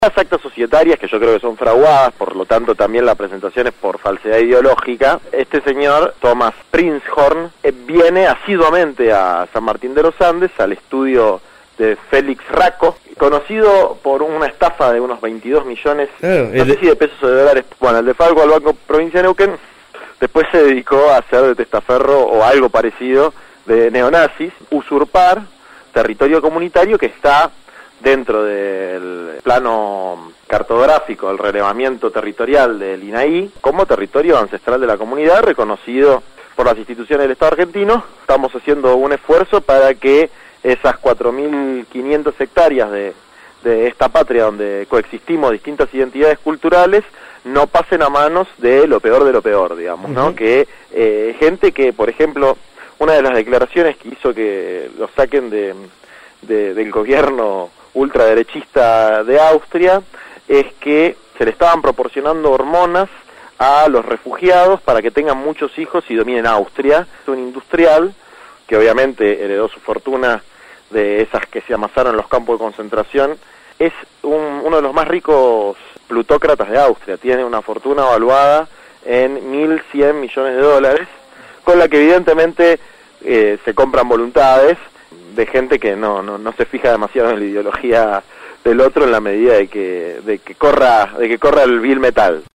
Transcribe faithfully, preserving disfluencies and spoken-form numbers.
Las actas societarias, que yo creo que son fraguadas, por lo tanto también la presentación es por falsedad ideológica, este señor, Thomas Prinzhorn, eh, viene asiduamente a San Martín de los Andes, al estudio de Félix Racco, conocido por una estafa de unos veintidós millones, claro, no sé si de pesos o de dólares, bueno, el de Falco al Banco Provincia de Neuquén, después se dedicó a hacer de testaferro o algo parecido de neonazis, usurpar territorio comunitario que está dentro del plano cartográfico, el relevamiento territorial del I N A I, como territorio ancestral de la comunidad, reconocido por las instituciones del Estado argentino. Estamos haciendo un esfuerzo para que esas cuatro mil quinientas hectáreas de, de esta patria donde coexistimos distintas identidades culturales no pasen a manos de lo peor de lo peor, digamos, ¿no? Uh-huh. Que eh, gente que, por ejemplo, una de las declaraciones que hizo que lo saquen de, de, del gobierno ultraderechista de Austria es que se le estaban proporcionando hormonas a los refugiados para que tengan muchos hijos y dominen Austria. Es un industrial que obviamente heredó su fortuna de esas que se amasaron en los campos de concentración. Es un, uno de los más ricos plutócratas de Austria, tiene una fortuna evaluada en mil cien millones de dólares, con la que evidentemente eh, se compran voluntades de gente que no, no, no se fija demasiado en la ideología del otro en la medida de que, de que corra, de que corra el vil metal.